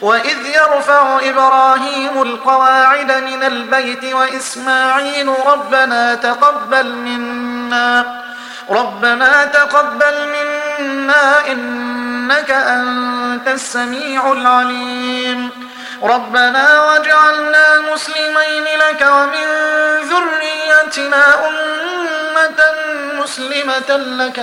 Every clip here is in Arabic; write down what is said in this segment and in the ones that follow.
وإذ يرفع إبراهيم القواعد من البيت وإسماعيل ربنا تقبل منا إنك أنت السميع العليم ربنا واجعلنا مسلمين لك ومن ذريتنا أمة مسلمة لك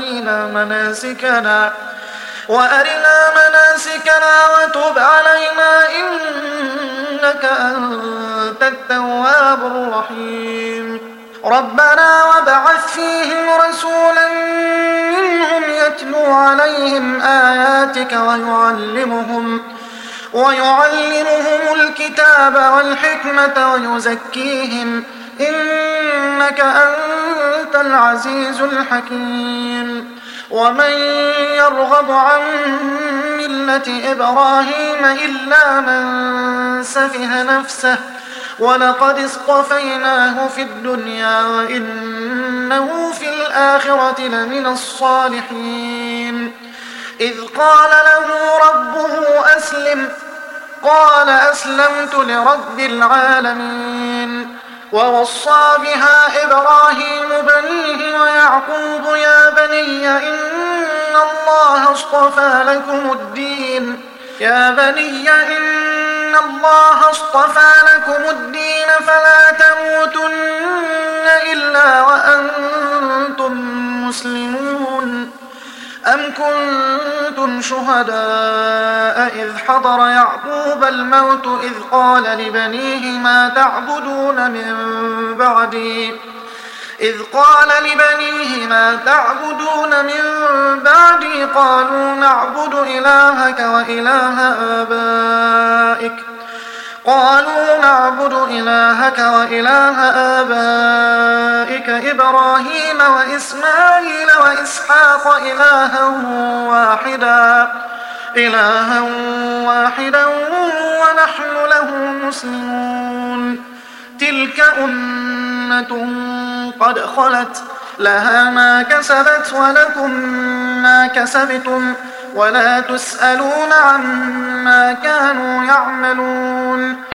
وأرنا مناسكنا وتب علينا إنك أنت التواب الرحيم ربنا وابعث فيهم رسولا منهم يتلو عليهم آياتك ويعلمهم الكتاب والحكمة ويزكيهم إنك أنت العزيز الحكيم ومن يرغب عن ملة إبراهيم إلا من سفه نفسه ولقد اصطفيناه في الدنيا وإنه في الآخرة لمن الصالحين إذ قال له ربه أسلم قال أسلمت لرب العالمين ووصى بها إبراهيم بنيه ويعقوب يا بني إن الله اصطفى لكم الدين فلا تموتن إلا وأنتم مسلمون أم كنتم شهداء إذ حضر يعقوب الموت إذ قال لبنيه ما تعبدون من بعدي قالوا نعبد إلهك وإله آبائك إبراهيم وإسماعيل وإسحاق إلها واحدا ونحن له مسلمون تلك أمة قد خلت لها ما كسبت ولكم ما كسبتم ولا تسألون عما كانوا يعملون